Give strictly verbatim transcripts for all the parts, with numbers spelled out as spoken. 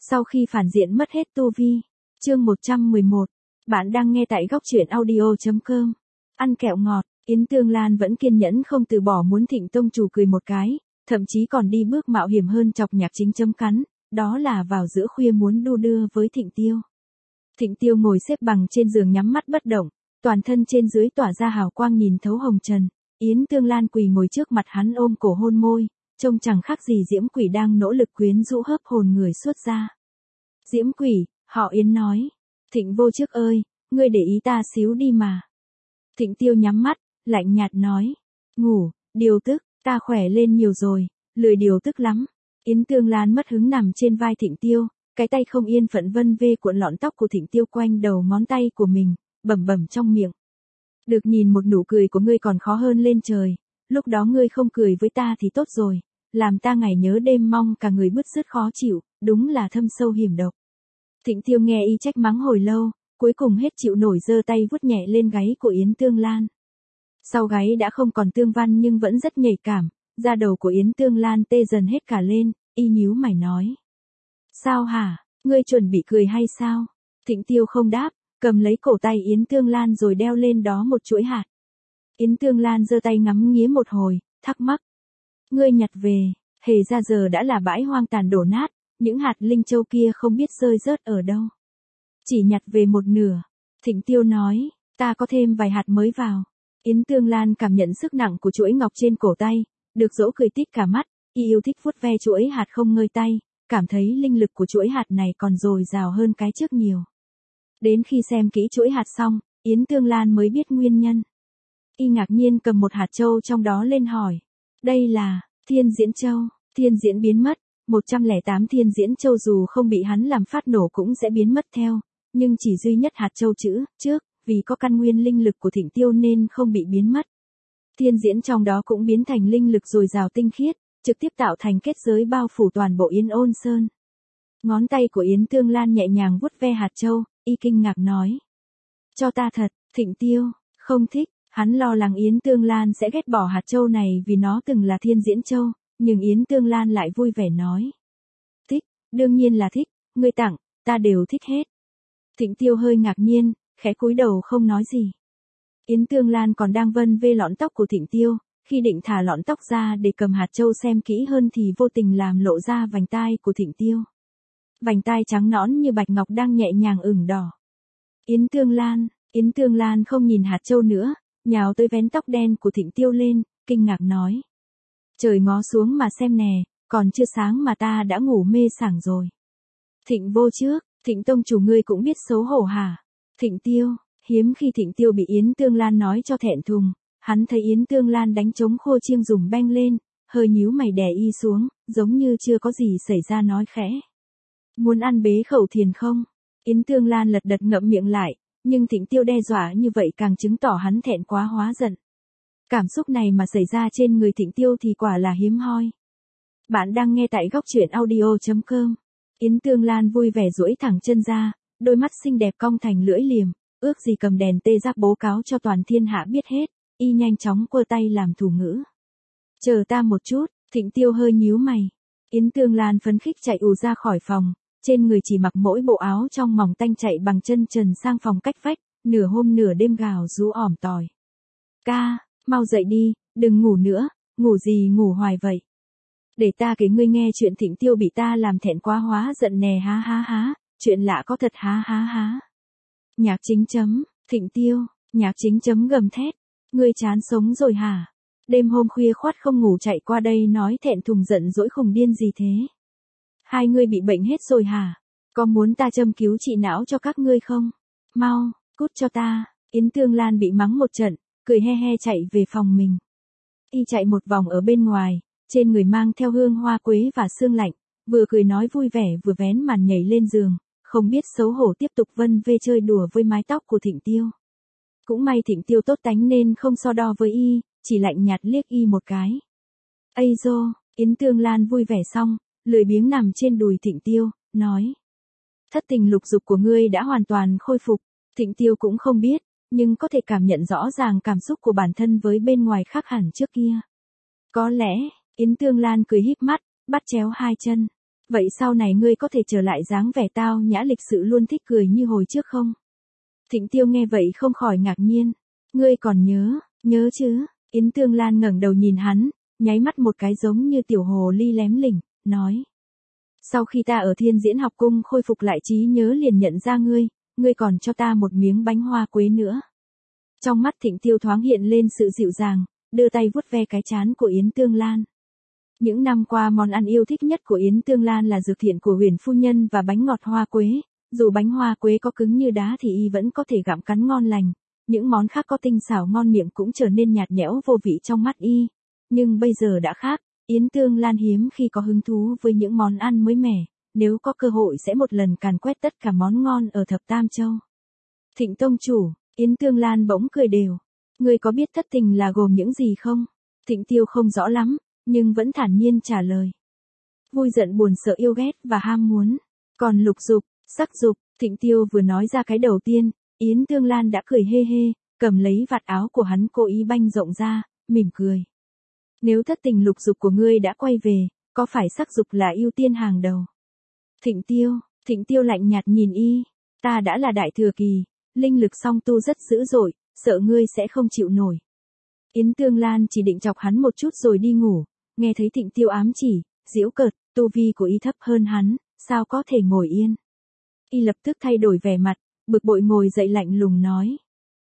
Sau khi phản diện mất hết tu vi. Chương một trăm mười một. Bạn đang nghe tại góc truyện audio chấm com. Ăn kẹo ngọt, Yến Tương Lan vẫn kiên nhẫn không từ bỏ muốn Thịnh tông chủ cười một cái, thậm chí còn đi bước mạo hiểm hơn chọc Nhạc Chính chấm cắn, đó là vào giữa khuya muốn đu đưa với Thịnh Tiêu. Thịnh Tiêu ngồi xếp bằng trên giường nhắm mắt bất động, toàn thân trên dưới tỏa ra hào quang nhìn thấu hồng trần. Yến Tương Lan quỳ ngồi trước mặt hắn ôm cổ hôn môi, trông chẳng khác gì diễm quỷ đang nỗ lực quyến rũ hớp hồn người xuất ra. Diễm quỷ, họ Yến nói. Thịnh vô trước ơi, ngươi để ý ta xíu đi mà. Thịnh Tiêu nhắm mắt, lạnh nhạt nói. Ngủ, điều tức, ta khỏe lên nhiều rồi, lười điều tức lắm. Yến Tương Lan mất hứng nằm trên vai Thịnh Tiêu, cái tay không yên phận vân vê cuộn lọn tóc của Thịnh Tiêu quanh đầu ngón tay của mình, bẩm bẩm trong miệng. Được nhìn một nụ cười của ngươi còn khó hơn lên trời, lúc đó ngươi không cười với ta thì tốt rồi, làm ta ngày nhớ đêm mong cả người bứt rứt khó chịu, đúng là thâm sâu hiểm độc. Thịnh Tiêu nghe y trách mắng hồi lâu, cuối cùng hết chịu nổi giơ tay vuốt nhẹ lên gáy của Yến Tương Lan. Sau gáy đã không còn tương văn nhưng vẫn rất nhạy cảm, da đầu của Yến Tương Lan tê dần hết cả lên, y nhíu mày nói. Sao hả, ngươi chuẩn bị cười hay sao? Thịnh Tiêu không đáp, cầm lấy cổ tay Yến Tương Lan rồi đeo lên đó một chuỗi hạt. Yến Tương Lan giơ tay ngắm nghía một hồi, thắc mắc. Ngươi nhặt về, hề ra giờ đã là bãi hoang tàn đổ nát, những hạt linh châu kia không biết rơi rớt ở đâu. Chỉ nhặt về một nửa. Thịnh Tiêu nói, ta có thêm vài hạt mới vào. Yến Tương Lan cảm nhận sức nặng của chuỗi ngọc trên cổ tay, được dỗ cười tít cả mắt, y yêu thích vuốt ve chuỗi hạt không ngơi tay, cảm thấy linh lực của chuỗi hạt này còn dồi dào hơn cái trước nhiều. Đến khi xem kỹ chuỗi hạt xong, Yến Tương Lan mới biết nguyên nhân. Y ngạc nhiên cầm một hạt châu trong đó lên hỏi. Đây là, Thiên Diễn Châu. Thiên Diễn biến mất, một trăm lẻ tám Thiên Diễn Châu dù không bị hắn làm phát nổ cũng sẽ biến mất theo, nhưng chỉ duy nhất hạt châu chữ, trước, vì có căn nguyên linh lực của Thịnh Tiêu nên không bị biến mất. Thiên Diễn trong đó cũng biến thành linh lực dồi dào tinh khiết, trực tiếp tạo thành kết giới bao phủ toàn bộ Yên Ôn Sơn. Ngón tay của Yến Tương Lan nhẹ nhàng vuốt ve hạt châu, y kinh ngạc nói. Cho ta thật, Thịnh Tiêu, không thích, hắn lo lắng Yến Tương Lan sẽ ghét bỏ hạt châu này vì nó từng là Thiên Diễn Châu, nhưng Yến Tương Lan lại vui vẻ nói. Thích, đương nhiên là thích, ngươi tặng, ta đều thích hết. Thịnh Tiêu hơi ngạc nhiên, khẽ cúi đầu không nói gì. Yến Tương Lan còn đang vân vê lọn tóc của Thịnh Tiêu, khi định thả lọn tóc ra để cầm hạt châu xem kỹ hơn thì vô tình làm lộ ra vành tai của Thịnh Tiêu. Vành tai trắng nõn như bạch ngọc đang nhẹ nhàng ửng đỏ. Yến Tương Lan, Yến Tương Lan không nhìn hạt châu nữa, nhào tới vén tóc đen của Thịnh Tiêu lên, kinh ngạc nói. Trời ngó xuống mà xem nè, còn chưa sáng mà ta đã ngủ mê sảng rồi. Thịnh vô trước, Thịnh tông chủ ngươi cũng biết xấu hổ hả? Thịnh Tiêu, hiếm khi Thịnh Tiêu bị Yến Tương Lan nói cho thẹn thùng, hắn thấy Yến Tương Lan đánh trống khô chiêng dùng beng lên, hơi nhíu mày đè y xuống, giống như chưa có gì xảy ra nói khẽ. Muốn ăn bế khẩu thiền không? Yến Tương Lan lật đật ngậm miệng lại, nhưng Thịnh Tiêu đe dọa như vậy càng chứng tỏ hắn thẹn quá hóa giận. Cảm xúc này mà xảy ra trên người Thịnh Tiêu thì quả là hiếm hoi. Bạn đang nghe tại góc truyện audio chấm com. Yến Tương Lan vui vẻ duỗi thẳng chân ra, đôi mắt xinh đẹp cong thành lưỡi liềm, ước gì cầm đèn tê giác bố cáo cho toàn thiên hạ biết hết, y nhanh chóng quơ tay làm thủ ngữ. Chờ ta một chút, Thịnh Tiêu hơi nhíu mày. Yến Tương Lan phấn khích chạy ù ra khỏi phòng, trên người chỉ mặc mỗi bộ áo trong mỏng tanh chạy bằng chân trần sang phòng cách vách, nửa hôm nửa đêm gào rú ỏm tỏi. Ca, mau dậy đi, đừng ngủ nữa, ngủ gì ngủ hoài vậy. Để ta kể ngươi nghe chuyện Thịnh Tiêu bị ta làm thẹn quá hóa giận nè há há há, chuyện lạ có thật há há há. Nhạc Chính chấm, Thịnh Tiêu, Nhạc Chính chấm gầm thét, ngươi chán sống rồi hả? Đêm hôm khuya khoắt không ngủ chạy qua đây nói thẹn thùng giận dỗi khùng điên gì thế? Hai ngươi bị bệnh hết rồi hả? Có muốn ta châm cứu trị não cho các ngươi không? Mau, cút cho ta. Yến Tương Lan bị mắng một trận, cười he he chạy về phòng mình. Y chạy một vòng ở bên ngoài, trên người mang theo hương hoa quế và sương lạnh, vừa cười nói vui vẻ vừa vén màn nhảy lên giường, không biết xấu hổ tiếp tục vân vê chơi đùa với mái tóc của Thịnh Tiêu. Cũng may Thịnh Tiêu tốt tánh nên không so đo với y, chỉ lạnh nhạt liếc y một cái. Ây dô, Yến Tương Lan vui vẻ xong, lười biếng nằm trên đùi Thịnh Tiêu, nói. Thất tình lục dục của ngươi đã hoàn toàn khôi phục, Thịnh Tiêu cũng không biết, nhưng có thể cảm nhận rõ ràng cảm xúc của bản thân với bên ngoài khác hẳn trước kia. Có lẽ, Yến Tương Lan cười híp mắt, bắt chéo hai chân. Vậy sau này ngươi có thể trở lại dáng vẻ tao nhã lịch sự luôn thích cười như hồi trước không? Thịnh Tiêu nghe vậy không khỏi ngạc nhiên. Ngươi còn nhớ, nhớ chứ? Yến Tương Lan ngẩng đầu nhìn hắn, nháy mắt một cái giống như tiểu hồ ly lém lỉnh, nói. Sau khi ta ở Thiên Diễn Học Cung khôi phục lại trí nhớ liền nhận ra ngươi, ngươi còn cho ta một miếng bánh hoa quế nữa. Trong mắt Thịnh Tiêu thoáng hiện lên sự dịu dàng, đưa tay vuốt ve cái trán của Yến Tương Lan. Những năm qua món ăn yêu thích nhất của Yến Tương Lan là dược thiện của Huyền phu nhân và bánh ngọt hoa quế, dù bánh hoa quế có cứng như đá thì y vẫn có thể gặm cắn ngon lành, những món khác có tinh xảo ngon miệng cũng trở nên nhạt nhẽo vô vị trong mắt y. Nhưng bây giờ đã khác, Yến Tương Lan hiếm khi có hứng thú với những món ăn mới mẻ, nếu có cơ hội sẽ một lần càn quét tất cả món ngon ở Thập Tam Châu. Thịnh tông chủ, Yến Tương Lan bỗng cười đều. Ngươi có biết thất tình là gồm những gì không? Thịnh Tiêu không rõ lắm, nhưng vẫn thản nhiên trả lời. Vui giận buồn sợ yêu ghét và ham muốn. Còn lục dục, sắc dục, Thịnh Tiêu vừa nói ra cái đầu tiên, Yến Tương Lan đã cười hê hê, cầm lấy vạt áo của hắn cố ý banh rộng ra, mỉm cười. Nếu thất tình lục dục của ngươi đã quay về, có phải sắc dục là ưu tiên hàng đầu? Thịnh Tiêu, Thịnh Tiêu lạnh nhạt nhìn y, ta đã là đại thừa kỳ, linh lực song tu rất dữ dội, sợ ngươi sẽ không chịu nổi. Yến Tương Lan chỉ định chọc hắn một chút rồi đi ngủ, nghe thấy Thịnh Tiêu ám chỉ, giễu cợt, tu vi của y thấp hơn hắn, sao có thể ngồi yên. Y lập tức thay đổi vẻ mặt, bực bội ngồi dậy lạnh lùng nói.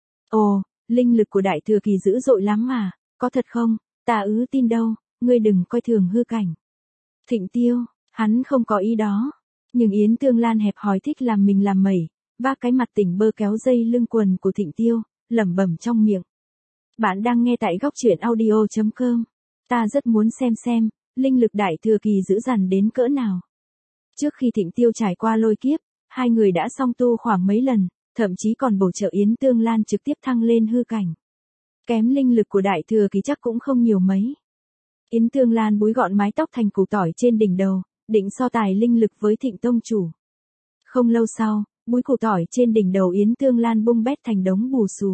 Ồ, linh lực của đại thừa kỳ dữ dội lắm mà, có thật không, ta ứ tin đâu, ngươi đừng coi thường hư cảnh. Thịnh Tiêu, hắn không có ý đó, nhưng Yến Tương Lan hẹp hòi thích làm mình làm mẩy, vác cái mặt tỉnh bơ kéo dây lưng quần của Thịnh Tiêu, lẩm bẩm trong miệng. Bạn đang nghe tại góc truyện audio chấm com. Ta rất muốn xem xem, linh lực đại thừa kỳ dữ dằn đến cỡ nào. Trước khi Thịnh Tiêu trải qua lôi kiếp, hai người đã song tu khoảng mấy lần, thậm chí còn bổ trợ Yến Tương Lan trực tiếp thăng lên hư cảnh. Kém linh lực của đại thừa kỳ chắc cũng không nhiều mấy. Yến Tương Lan búi gọn mái tóc thành củ tỏi trên đỉnh đầu, định so tài linh lực với Thịnh tông chủ. Không lâu sau, búi củ tỏi trên đỉnh đầu Yến Tương Lan bung bét thành đống bù xù.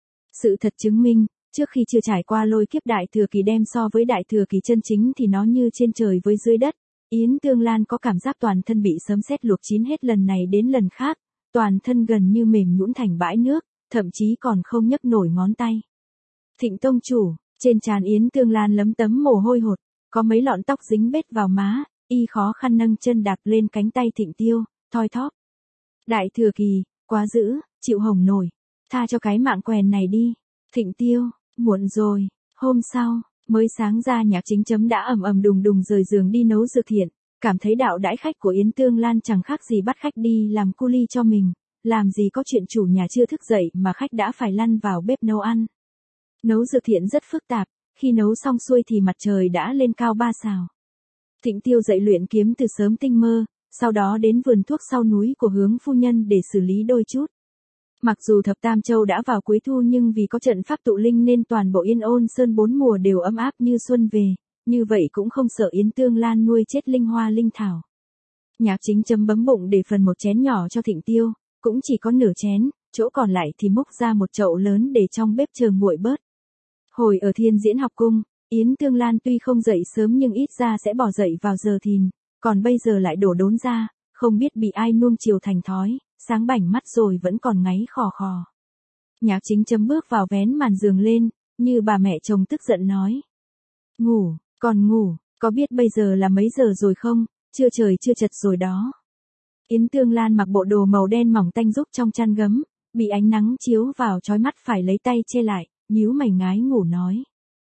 Sự thật chứng minh, trước khi chưa trải qua lôi kiếp đại thừa kỳ đem so với đại thừa kỳ chân chính thì nó như trên trời với dưới đất. Yến Tương Lan có cảm giác toàn thân bị sấm sét luộc chín hết lần này đến lần khác, toàn thân gần như mềm nhũn thành bãi nước, thậm chí còn không nhấc nổi ngón tay. Thịnh tông chủ, trên trán Yến Tương Lan lấm tấm mồ hôi hột, có mấy lọn tóc dính bết vào má, y khó khăn nâng chân đạp lên cánh tay Thịnh Tiêu, thoi thóp. Đại thừa kỳ, quá dữ, chịu hồng nổi, tha cho cái mạng quèn này đi. Thịnh Tiêu, muộn rồi, hôm sau, mới sáng ra Nhạc Chính Chấm đã ầm ầm đùng đùng rời giường đi nấu dược thiện, cảm thấy đạo đãi khách của Yến Tương Lan chẳng khác gì bắt khách đi làm cu li cho mình, làm gì có chuyện chủ nhà chưa thức dậy mà khách đã phải lăn vào bếp nấu ăn. Nấu dược thiện rất phức tạp, khi nấu xong xuôi thì mặt trời đã lên cao ba sào. Thịnh Tiêu dậy luyện kiếm từ sớm tinh mơ, sau đó đến vườn thuốc sau núi của Hướng phu nhân để xử lý đôi chút. Mặc dù Thập Tam Châu đã vào cuối thu nhưng vì có trận pháp tụ linh nên toàn bộ Yên Ôn Sơn bốn mùa đều ấm áp như xuân về, như vậy cũng không sợ Yến Tương Lan nuôi chết linh hoa linh thảo. Nhạc Chính Chấm bấm bụng để phần một chén nhỏ cho Thịnh Tiêu, cũng chỉ có nửa chén, chỗ còn lại thì múc ra một chậu lớn để trong bếp chờ nguội bớt. Hồi ở Thiên Diễn Học Cung, Yến Tương Lan tuy không dậy sớm nhưng ít ra sẽ bỏ dậy vào giờ thìn, còn bây giờ lại đổ đốn ra, không biết bị ai nuông chiều thành thói, sáng bảnh mắt rồi vẫn còn ngáy khò khò. Nhạc Chính Chấm bước vào vén màn giường lên, như bà mẹ chồng tức giận nói. Ngủ, còn ngủ, có biết bây giờ là mấy giờ rồi không, chưa trời chưa chật rồi đó. Yến Tương Lan mặc bộ đồ màu đen mỏng tanh rúc trong chăn gấm, bị ánh nắng chiếu vào chói mắt phải lấy tay che lại, nhíu mày ngái ngủ nói.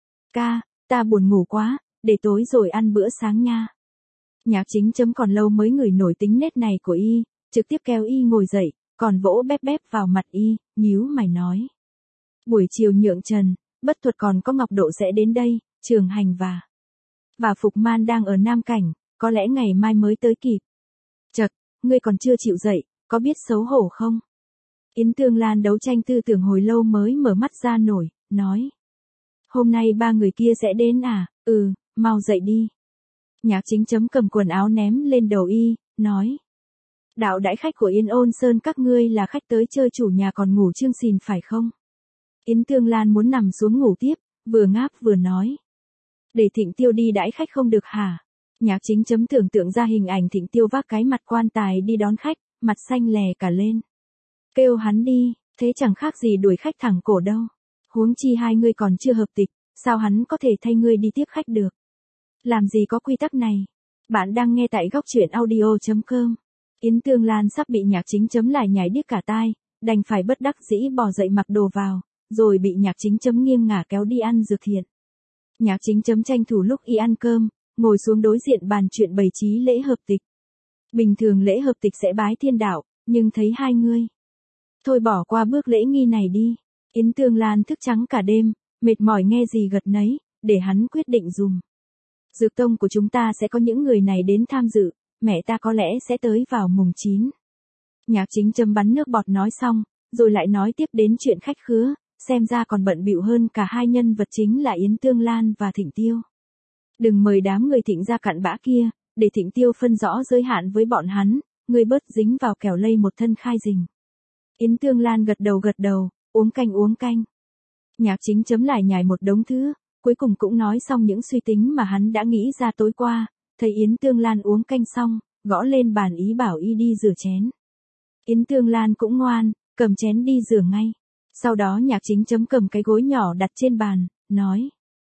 Ca, ta buồn ngủ quá, để tối rồi ăn bữa sáng nha. Nhạc Chính Chấm còn lâu mới ngửi nổi tính nết này của y, trực tiếp kéo y ngồi dậy, còn vỗ bép bép vào mặt y, nhíu mày nói. Buổi chiều nhượng trần, bất thuật còn có Ngọc Độ sẽ đến đây, Trường Hành và và Phục Man đang ở Nam Cảnh, có lẽ ngày mai mới tới kịp. Chật, ngươi còn chưa chịu dậy, có biết xấu hổ không? Yến Tương Lan đấu tranh tư tưởng hồi lâu mới mở mắt ra nổi, nói. Hôm nay ba người kia sẽ đến à, ừ, mau dậy đi. Nhạc Chính Chấm cầm quần áo ném lên đầu y, nói. Đạo đãi khách của Yên Ôn Sơn các ngươi là khách tới chơi chủ nhà còn ngủ chương xìn phải không? Yến Tương Lan muốn nằm xuống ngủ tiếp, vừa ngáp vừa nói. Để Thịnh Tiêu đi đãi khách không được hả? Nhạc Chính chấm tưởng tượng ra hình ảnh Thịnh Tiêu vác cái mặt quan tài đi đón khách, mặt xanh lè cả lên. Kêu hắn đi, thế chẳng khác gì đuổi khách thẳng cổ đâu. Huống chi hai ngươi còn chưa hợp tịch, sao hắn có thể thay ngươi đi tiếp khách được. Làm gì có quy tắc này. Bạn đang nghe tại góc truyện audio.com. Yến Tương Lan sắp bị Nhạc Chính chấm lại nhảy điếc cả tai, đành phải bất đắc dĩ bò dậy mặc đồ vào, rồi bị Nhạc Chính chấm nghiêng ngả kéo đi ăn dược thiện. Nhạc Chính chấm tranh thủ lúc y ăn cơm, ngồi xuống đối diện bàn chuyện bày trí lễ hợp tịch. Bình thường lễ hợp tịch sẽ bái thiên đạo, nhưng thấy hai ngươi. Thôi bỏ qua bước lễ nghi này đi. Yến Tương Lan thức trắng cả đêm, mệt mỏi nghe gì gật nấy, để hắn quyết định dùm. Dược tông của chúng ta sẽ có những người này đến tham dự, mẹ ta có lẽ sẽ tới vào mùng chín. Nhạc Chính chấm bắn nước bọt nói xong, rồi lại nói tiếp đến chuyện khách khứa, xem ra còn bận bịu hơn cả hai nhân vật chính là Yến Tương Lan và Thịnh Tiêu. Đừng mời đám người Thịnh ra cặn bã kia, để Thịnh Tiêu phân rõ giới hạn với bọn hắn, ngươi bớt dính vào kẻo lây một thân khai rình. Yến Tương Lan gật đầu gật đầu, uống canh uống canh. Nhạc Chính chấm lại nhảy một đống thứ, cuối cùng cũng nói xong những suy tính mà hắn đã nghĩ ra tối qua, thấy Yến Tương Lan uống canh xong, gõ lên bàn ý bảo y đi rửa chén. Yến Tương Lan cũng ngoan, cầm chén đi rửa ngay. Sau đó Nhạc Chính chấm cầm cái gối nhỏ đặt trên bàn, nói.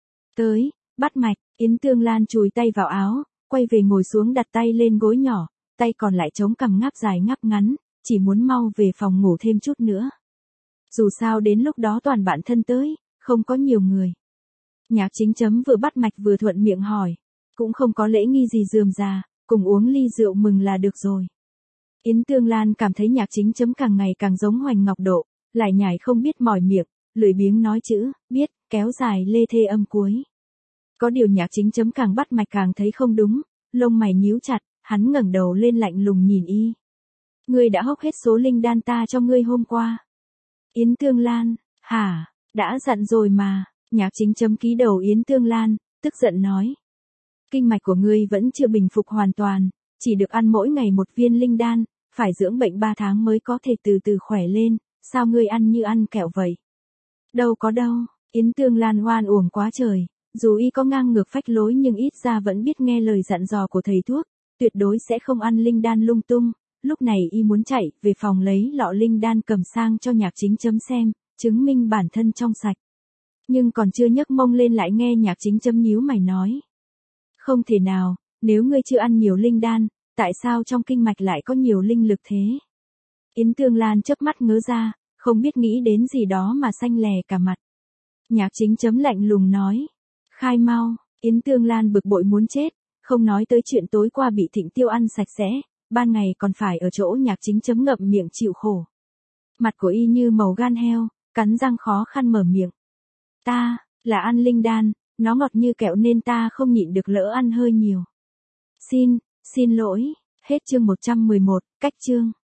Tới, bắt mạch. Yến Tương Lan chùi tay vào áo, quay về ngồi xuống đặt tay lên gối nhỏ, tay còn lại chống cằm ngáp dài ngáp ngắn, chỉ muốn mau về phòng ngủ thêm chút nữa. Dù sao đến lúc đó toàn bạn thân tới, không có nhiều người. Nhạc Chính chấm vừa bắt mạch vừa thuận miệng hỏi, cũng không có lễ nghi gì rườm rà, cùng uống ly rượu mừng là được rồi. Yến Tương Lan cảm thấy Nhạc Chính chấm càng ngày càng giống Hoành Ngọc Độ, lại nhảy không biết mỏi miệng, lười biếng nói chữ, biết, kéo dài lê thê âm cuối. Có điều Nhạc Chính chấm càng bắt mạch càng thấy không đúng, lông mày nhíu chặt, hắn ngẩng đầu lên lạnh lùng nhìn y. Ngươi đã hốc hết số linh đan ta cho ngươi hôm qua. Yến Tương Lan, hả, đã dặn rồi mà. Nhạc Chính chấm ký đầu Yến Tương Lan, tức giận nói. Kinh mạch của ngươi vẫn chưa bình phục hoàn toàn, chỉ được ăn mỗi ngày một viên linh đan, phải dưỡng bệnh ba tháng mới có thể từ từ khỏe lên, sao ngươi ăn như ăn kẹo vậy? Đâu có đâu, Yến Tương Lan oan uổng quá trời, dù y có ngang ngược phách lối nhưng ít ra vẫn biết nghe lời dặn dò của thầy thuốc, tuyệt đối sẽ không ăn linh đan lung tung. Lúc này y muốn chạy về phòng lấy lọ linh đan cầm sang cho Nhạc Chính chấm xem, chứng minh bản thân trong sạch. Nhưng còn chưa nhấc mông lên lại nghe Nhạc Chính chấm nhíu mày nói. Không thể nào, nếu ngươi chưa ăn nhiều linh đan, tại sao trong kinh mạch lại có nhiều linh lực thế? Yến Tương Lan chớp mắt ngớ ra, không biết nghĩ đến gì đó mà xanh lè cả mặt. Nhạc Chính chấm lạnh lùng nói. Khai mau. Yến Tương Lan bực bội muốn chết, không nói tới chuyện tối qua bị Thịnh Tiêu ăn sạch sẽ, ban ngày còn phải ở chỗ Nhạc Chính chấm ngậm miệng chịu khổ. Mặt của y như màu gan heo, cắn răng khó khăn mở miệng. Ta, là ăn linh đan, nó ngọt như kẹo nên ta không nhịn được lỡ ăn hơi nhiều. Xin, xin lỗi, hết chương một trăm mười một, cách chương.